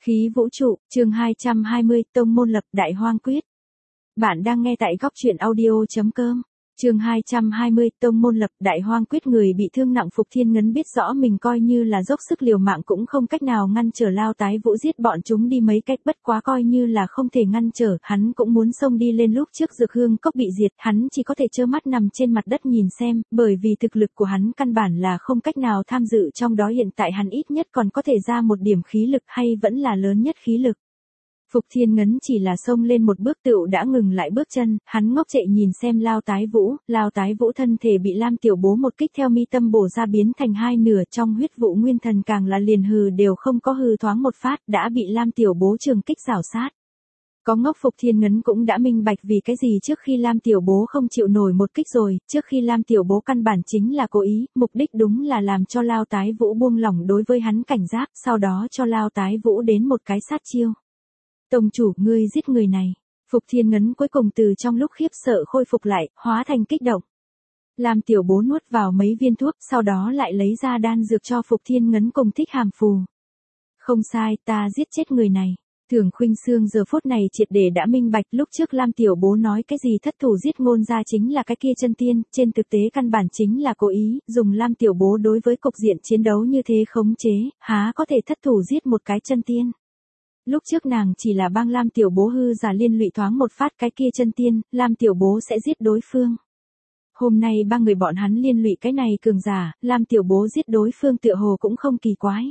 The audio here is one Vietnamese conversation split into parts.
Khí vũ trụ, chương 220, Tông môn lập Đại Hoang Quyết. Bạn đang nghe tại góc truyện audio.com. Chương 220, Tông môn lập Đại Hoang Quyết. Người bị thương nặng Phục Thiên Ngấn biết rõ mình coi như là dốc sức liều mạng cũng không cách nào ngăn trở Lao Tái Vũ giết bọn chúng đi mấy cách, bất quá coi như là không thể ngăn trở, hắn cũng muốn xông đi lên. Lúc trước Dược Hương Cốc bị diệt, hắn chỉ có thể trơ mắt nằm trên mặt đất nhìn xem, bởi vì thực lực của hắn căn bản là không cách nào tham dự trong đó. Hiện tại hắn ít nhất còn có thể ra một điểm khí lực, hay vẫn là lớn nhất khí lực. Phục Thiên Ngấn chỉ là xông lên một bước tựu đã ngừng lại bước chân, hắn ngốc trệ nhìn xem Lao Tái Vũ thân thể bị Lam Tiểu Bố một kích theo mi tâm bổ ra biến thành hai nửa, trong huyết vụ nguyên thần càng là liền hừ đều không có hừ thoáng một phát, đã bị Lam Tiểu Bố trường kích xảo sát. Có ngốc Phục Thiên Ngấn cũng đã minh bạch vì cái gì trước khi Lam Tiểu Bố không chịu nổi một kích rồi, trước khi Lam Tiểu Bố căn bản chính là cố ý, mục đích đúng là làm cho Lao Tái Vũ buông lỏng đối với hắn cảnh giác, sau đó cho Lao Tái Vũ đến một cái sát chiêu. Tông chủ, ngươi giết người này. Phục Thiên Ngấn cuối cùng từ trong lúc khiếp sợ khôi phục lại, hóa thành kích động. Lam Tiểu Bố nuốt vào mấy viên thuốc, sau đó lại lấy ra đan dược cho Phục Thiên Ngấn cùng Thích Hàm Phù. Không sai, ta giết chết người này. Thường Khuynh Sương giờ phút này triệt để đã minh bạch, lúc trước Lam Tiểu Bố nói cái gì thất thủ giết ngôn ra chính là cái kia chân tiên, trên thực tế căn bản chính là cố ý, dùng Lam Tiểu Bố đối với cục diện chiến đấu như thế khống chế, há có thể thất thủ giết một cái chân tiên. Lúc trước nàng chỉ là bang Lam Tiểu Bố hư giả liên lụy thoáng một phát cái kia chân tiên, Lam Tiểu Bố sẽ giết đối phương. Hôm nay ba người bọn hắn liên lụy cái này cường giả, Lam Tiểu Bố giết đối phương tựa hồ cũng không kỳ quái.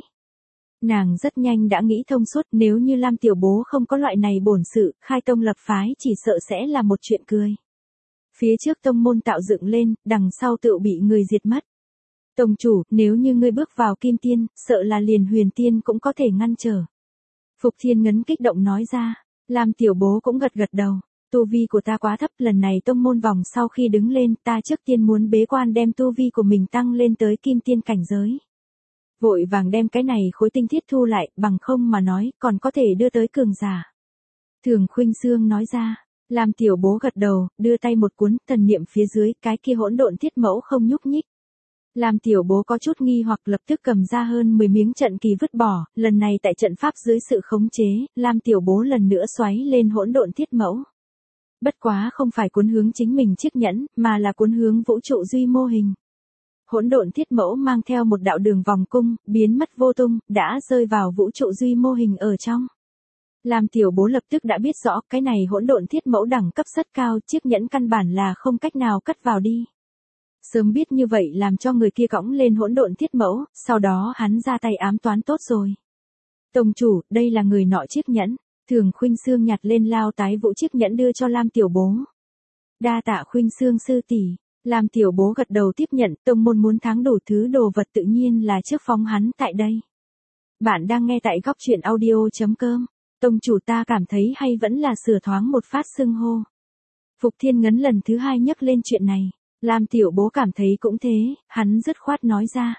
Nàng rất nhanh đã nghĩ thông suốt, nếu như Lam Tiểu Bố không có loại này bổn sự, khai tông lập phái chỉ sợ sẽ là một chuyện cười. Phía trước tông môn tạo dựng lên, đằng sau tự bị người diệt mất. Tông chủ, nếu như ngươi bước vào kim tiên, sợ là liền huyền tiên cũng có thể ngăn trở. Phục Thiên Ngấn kích động nói ra, Lam Tiểu Bố cũng gật gật đầu, tu vi của ta quá thấp, lần này tông môn vòng sau khi đứng lên, ta trước tiên muốn bế quan đem tu vi của mình tăng lên tới kim tiên cảnh giới. Vội vàng đem cái này khối tinh thiết thu lại, bằng không mà nói, còn có thể đưa tới cường giả. Thường Khuynh Sương nói ra, Lam Tiểu Bố gật đầu, đưa tay một cuốn, thần niệm phía dưới, cái kia hỗn độn thiết mẫu không nhúc nhích. Lam Tiểu Bố có chút nghi hoặc lập tức cầm ra hơn 10 miếng trận kỳ vứt bỏ, lần này tại trận pháp dưới sự khống chế, Lam Tiểu Bố lần nữa xoáy lên hỗn độn thiết mẫu. Bất quá không phải cuốn hướng chính mình chiếc nhẫn, mà là cuốn hướng vũ trụ duy mô hình. Hỗn độn thiết mẫu mang theo một đạo đường vòng cung, biến mất vô tung, đã rơi vào vũ trụ duy mô hình ở trong. Lam Tiểu Bố lập tức đã biết rõ, cái này hỗn độn thiết mẫu đẳng cấp rất cao, chiếc nhẫn căn bản là không cách nào cất vào đi. Sớm biết như vậy làm cho người kia cõng lên hỗn độn thiết mẫu, sau đó hắn ra tay ám toán tốt rồi. Tông chủ, đây là người nọ chiếc nhẫn. Thường Khuynh Sương nhặt lên Lao Tái Vũ chiếc nhẫn đưa cho Lam Tiểu Bố. Đa tạ Khuynh Sương sư tỷ. Lam Tiểu Bố gật đầu tiếp nhận, tông môn muốn thắng đủ thứ đồ vật tự nhiên là trước phóng hắn tại đây. Bạn đang nghe tại góc truyện audio.com. Tông chủ, ta cảm thấy hay vẫn là sửa thoáng một phát xưng hô. Phục Thiên Ngấn lần thứ hai nhắc lên chuyện này. Lam Tiểu Bố cảm thấy cũng thế, hắn dứt khoát nói ra.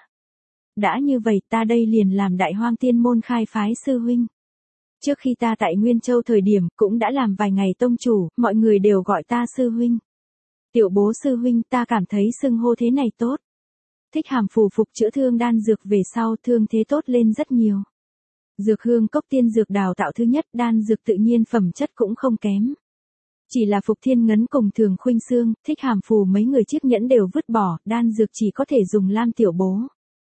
Đã như vậy ta đây liền làm Đại Hoang Tiên môn khai phái sư huynh. Trước khi ta tại Nguyên Châu thời điểm cũng đã làm vài ngày tông chủ, mọi người đều gọi ta sư huynh. Tiểu Bố sư huynh, ta cảm thấy xưng hô thế này tốt. Thích Hàm Phù phục chữa thương đan dược về sau thương thế tốt lên rất nhiều. Dược Hương Cốc tiên dược đào tạo thứ nhất, đan dược tự nhiên phẩm chất cũng không kém. Chỉ là Phục Thiên Ngấn cùng Thường Khuynh Sương, Thích Hàm Phù mấy người chiếc nhẫn đều vứt bỏ, đan dược chỉ có thể dùng Lam Tiểu Bố.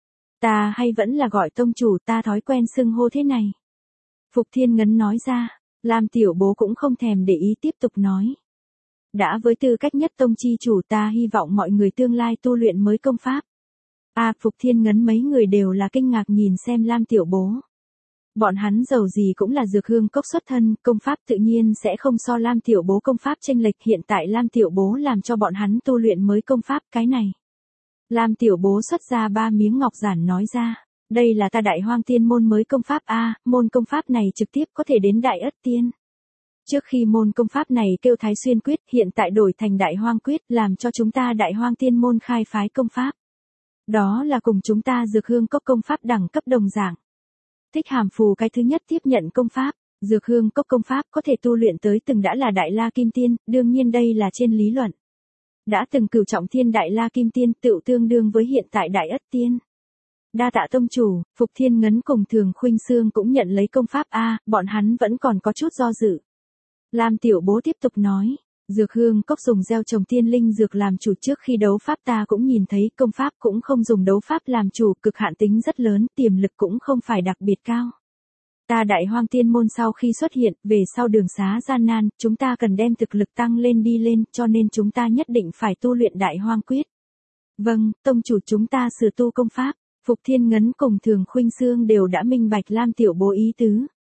Ta hay vẫn là gọi tông chủ, ta thói quen xưng hô thế này. Phục Thiên Ngấn nói ra, Lam Tiểu Bố cũng không thèm để ý tiếp tục nói. Đã với tư cách nhất tông chi chủ, ta hy vọng mọi người tương lai tu luyện mới công pháp. Phục Thiên Ngấn mấy người đều là kinh ngạc nhìn xem Lam Tiểu Bố. Bọn hắn dầu gì cũng là Dược Hương Cốc xuất thân, công pháp tự nhiên sẽ không so Lam Tiểu Bố công pháp chênh lệch, hiện tại Lam Tiểu Bố làm cho bọn hắn tu luyện mới công pháp, cái này. Lam Tiểu Bố xuất ra 3 miếng ngọc giản nói ra, đây là ta Đại Hoang Tiên môn mới công pháp môn công pháp này trực tiếp có thể đến Đại Ất Tiên. Trước khi môn công pháp này kêu Thái Xuyên Quyết, hiện tại đổi thành Đại Hoang Quyết, làm cho chúng ta Đại Hoang Tiên môn khai phái công pháp. Đó là cùng chúng ta Dược Hương Cốc công pháp đẳng cấp đồng dạng. Thích Hàm Phù cái thứ nhất tiếp nhận công pháp, Dược Hương Cốc công pháp có thể tu luyện tới từng đã là Đại La Kim Tiên, đương nhiên đây là trên lý luận. Đã từng cửu trọng thiên Đại La Kim Tiên tựu tương đương với hiện tại Đại Ất Tiên. Đa tạ tông chủ, Phục Thiên Ngấn cùng Thường Khuynh Sương cũng nhận lấy công pháp bọn hắn vẫn còn có chút do dự. Lam Tiểu Bố tiếp tục nói, dược hương cốc dùng gieo trồng tiên linh dược làm chủ, trước khi đấu pháp ta cũng nhìn thấy công pháp cũng không dùng đấu pháp làm chủ, cực hạn tính rất lớn, tiềm lực cũng không phải đặc biệt cao. Ta Đại Hoang Tiên môn sau khi xuất hiện, về sau đường xá gian nan, chúng ta cần đem thực lực tăng lên đi lên, cho nên chúng ta nhất định phải tu luyện Đại Hoang Quyết. Vâng, tông chủ, chúng ta sửa tu công pháp. Phục Thiên Ngấn cùng Thường Khuynh Sương đều đã minh bạch Lam Tiểu Bố ý tứ.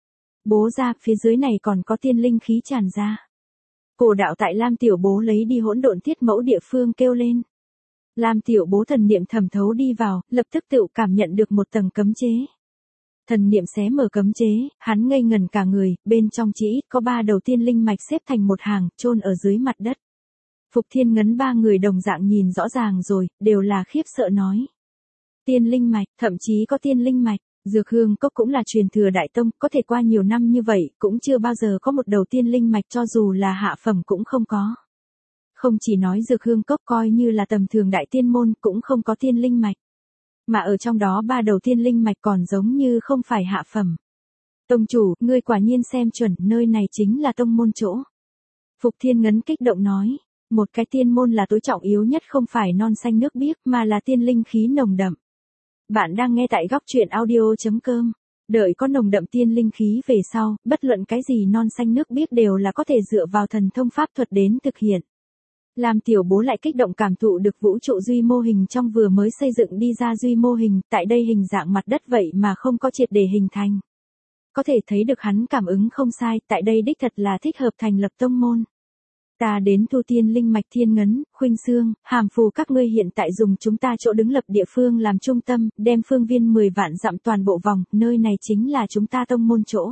Bố ra, phía dưới này còn có tiên linh khí tràn ra. Cổ đạo tại Lam Tiểu Bố lấy đi hỗn độn thiết mẫu địa phương kêu lên. Lam Tiểu Bố thần niệm thẩm thấu đi vào, lập tức tự cảm nhận được một tầng cấm chế. Thần niệm xé mở cấm chế, hắn ngây ngần cả người, bên trong chỉ ít có 3 đầu tiên linh mạch xếp thành một hàng, chôn ở dưới mặt đất. Phục Thiên Ngấn 3 người đồng dạng nhìn rõ ràng rồi, đều là khiếp sợ nói. Tiên linh mạch, thậm chí có tiên linh mạch, dược hương cốc cũng là truyền thừa đại tông, có thể qua nhiều năm như vậy, cũng chưa bao giờ có một đầu tiên linh mạch, cho dù là hạ phẩm cũng không có. Không chỉ nói dược hương cốc, coi như là tầm thường đại tiên môn cũng không có tiên linh mạch. Mà ở trong đó 3 đầu tiên linh mạch còn giống như không phải hạ phẩm. Tông chủ, ngươi quả nhiên xem chuẩn, nơi này chính là tông môn chỗ. Phục Thiên Ngấn kích động nói, một cái tiên môn là tối trọng yếu nhất, không phải non xanh nước biếc mà là tiên linh khí nồng đậm. Bạn đang nghe tại góc truyện audio.com. Đợi có nồng đậm tiên linh khí về sau, bất luận cái gì non xanh nước biếc đều là có thể dựa vào thần thông pháp thuật đến thực hiện. Lam Tiểu Bố lại kích động cảm thụ được vũ trụ duy mô hình trong vừa mới xây dựng đi ra duy mô hình, tại đây hình dạng mặt đất vậy mà không có triệt để hình thành. Có thể thấy được hắn cảm ứng không sai, tại đây đích thật là thích hợp thành lập tông môn. Ta đến thu tiên linh mạch. Thiên Ngấn, Khuynh Sương, Hàm Phù các ngươi hiện tại dùng chúng ta chỗ đứng lập địa phương làm trung tâm, đem phương viên 10 vạn dặm toàn bộ vòng, nơi này chính là chúng ta tông môn chỗ.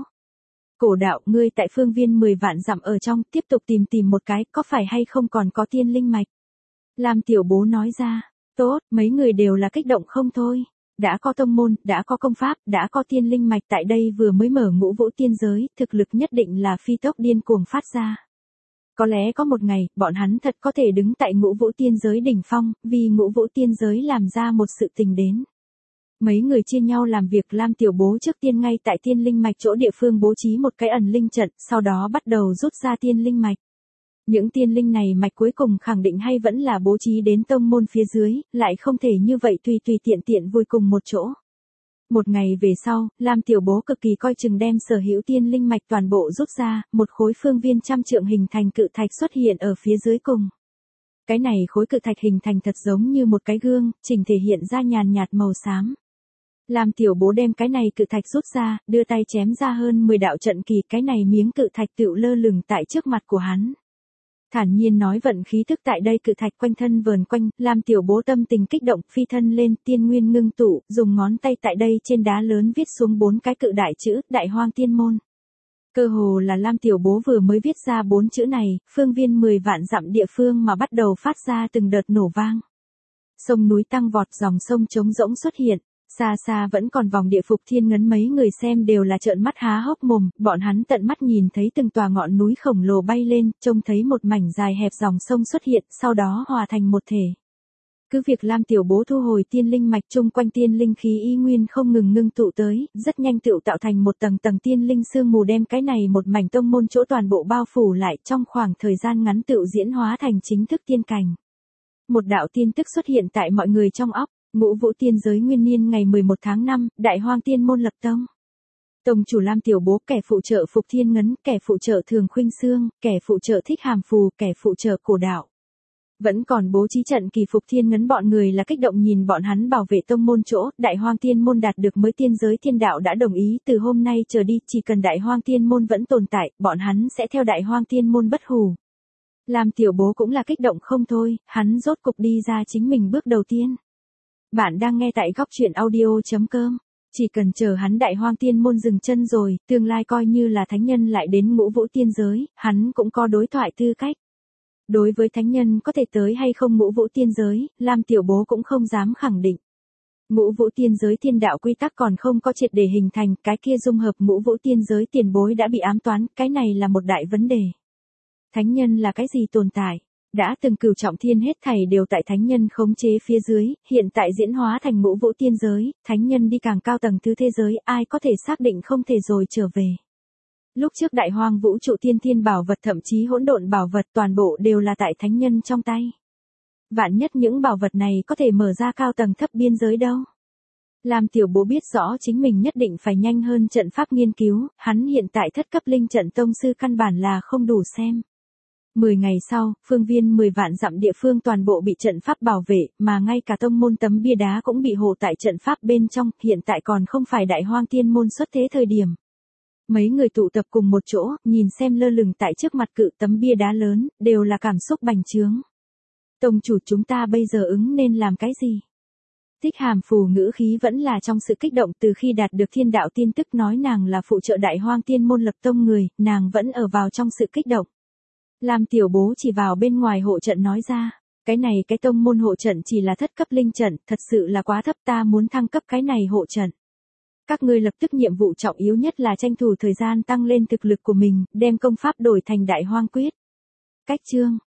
Cổ đạo, ngươi tại phương viên 10 vạn dặm ở trong, tiếp tục tìm một cái, có phải hay không còn có tiên linh mạch? Lam Tiểu Bố nói ra, tốt, mấy người đều là kích động không thôi. Đã có tông môn, đã có công pháp, đã có tiên linh mạch, tại đây vừa mới mở ngũ vũ tiên giới, thực lực nhất định là phi tốc điên cuồng phát ra. Có lẽ có một ngày, bọn hắn thật có thể đứng tại ngũ vũ tiên giới đỉnh phong, vì ngũ vũ tiên giới làm ra một sự tình đến. Mấy người chia nhau làm việc. Lam Tiểu Bố trước tiên ngay tại tiên linh mạch chỗ địa phương bố trí một cái ẩn linh trận, sau đó bắt đầu rút ra tiên linh mạch. Những tiên linh này mạch cuối cùng khẳng định hay vẫn là bố trí đến tông môn phía dưới, lại không thể như vậy tùy tiện vùi cùng một chỗ. Một ngày về sau, Lam Tiểu Bố cực kỳ coi chừng đem sở hữu tiên linh mạch toàn bộ rút ra, một khối phương viên 100 trượng hình thành cự thạch xuất hiện ở phía dưới cùng. Cái này khối cự thạch hình thành thật giống như một cái gương, chỉnh thể hiện ra nhàn nhạt màu xám. Lam Tiểu Bố đem cái này cự thạch rút ra, đưa tay chém ra hơn 10 đạo trận kỳ, cái này miếng cự thạch tựu lơ lửng tại trước mặt của hắn. Thản nhiên nói, vận khí thức tại đây cự thạch quanh thân vờn quanh. Lam Tiểu Bố tâm tình kích động, phi thân lên, tiên nguyên ngưng tụ, dùng ngón tay tại đây trên đá lớn viết xuống 4 cái cự đại chữ, Đại Hoang Tiên môn. Cơ hồ là Lam Tiểu Bố vừa mới viết ra 4 chữ này, phương viên 10 vạn dặm địa phương mà bắt đầu phát ra từng đợt nổ vang. Sông núi tăng vọt, dòng sông trống rỗng xuất hiện. Xa xa vẫn còn vòng địa. Phục Thiên Ngấn mấy người xem đều là trợn mắt há hốc mồm, bọn hắn tận mắt nhìn thấy từng tòa ngọn núi khổng lồ bay lên, trông thấy một mảnh dài hẹp dòng sông xuất hiện, sau đó hòa thành một thể. Cứ việc Lam Tiểu Bố thu hồi tiên linh mạch, chung quanh tiên linh khí y nguyên không ngừng ngưng tụ tới, rất nhanh tựu tạo thành một tầng tiên linh sương mù, đem cái này một mảnh tông môn chỗ toàn bộ bao phủ lại, trong khoảng thời gian ngắn tựu diễn hóa thành chính thức tiên cảnh. Một đạo tin tức xuất hiện tại mọi người trong óc. Ngũ vũ tiên giới nguyên niên ngày 11 tháng 5, Đại Hoang Tiên môn lập tông. Tông chủ Lam Tiểu Bố, kẻ phụ trợ Phục Thiên Ngấn, kẻ phụ trợ Thường Khuynh Sương, kẻ phụ trợ Thích Hàm Phù, kẻ phụ trợ Cổ đạo. Vẫn còn bố trí trận kỳ. Phục Thiên Ngấn bọn người là kích động nhìn bọn hắn bảo vệ tông môn chỗ. Đại Hoang Tiên môn đạt được mới tiên giới thiên đạo đã đồng ý, từ hôm nay trở đi, chỉ cần Đại Hoang Tiên môn vẫn tồn tại, bọn hắn sẽ theo Đại Hoang Tiên môn bất hủ. Lam Tiểu Bố cũng là kích động không thôi, hắn rốt cục đi ra chính mình bước đầu tiên. Bạn đang nghe tại góc truyện audio.com. Chỉ cần chờ hắn Đại Hoang Tiên môn dừng chân rồi, tương lai coi như là thánh nhân lại đến ngũ vũ tiên giới, hắn cũng có đối thoại tư cách. Đối với thánh nhân có thể tới hay không ngũ vũ tiên giới, Lam Tiểu Bố cũng không dám khẳng định. Ngũ vũ tiên giới thiên đạo quy tắc còn không có triệt để hình thành, cái kia dung hợp ngũ vũ tiên giới tiền bối đã bị ám toán, cái này là một đại vấn đề. Thánh nhân là cái gì tồn tại? Đã từng cửu trọng thiên hết thảy đều tại thánh nhân khống chế phía dưới, hiện tại diễn hóa thành ngũ vũ tiên giới, thánh nhân đi càng cao tầng thứ thế giới, ai có thể xác định không thể rồi trở về. Lúc trước đại hoang vũ trụ tiên thiên bảo vật thậm chí hỗn độn bảo vật toàn bộ đều là tại thánh nhân trong tay. Vạn nhất những bảo vật này có thể mở ra cao tầng thấp biên giới đâu. Lam Tiểu Bố biết rõ chính mình nhất định phải nhanh hơn trận pháp nghiên cứu, hắn hiện tại thất cấp linh trận tông sư căn bản là không đủ xem. 10 ngày sau, phương viên 10 vạn dặm địa phương toàn bộ bị trận pháp bảo vệ, mà ngay cả tông môn tấm bia đá cũng bị hộ tại trận pháp bên trong, hiện tại còn không phải đại hoang tiên môn xuất thế thời điểm. Mấy người tụ tập cùng một chỗ, nhìn xem lơ lửng tại trước mặt cự tấm bia đá lớn, đều là cảm xúc bành trướng. Tông chủ chúng ta bây giờ ứng nên làm cái gì? Tích Hàm Phù ngữ khí vẫn là trong sự kích động từ khi đạt được thiên đạo tin tức nói nàng là phụ trợ đại hoang tiên môn lập tông người, nàng vẫn ở vào trong sự kích động. Lam Tiểu Bố chỉ vào bên ngoài hộ trận nói ra, cái tông môn hộ trận chỉ là thất cấp linh trận, thật sự là quá thấp, ta muốn thăng cấp cái này hộ trận. Các ngươi lập tức nhiệm vụ trọng yếu nhất là tranh thủ thời gian tăng lên thực lực của mình, đem công pháp đổi thành đại hoang quyết. Cách chương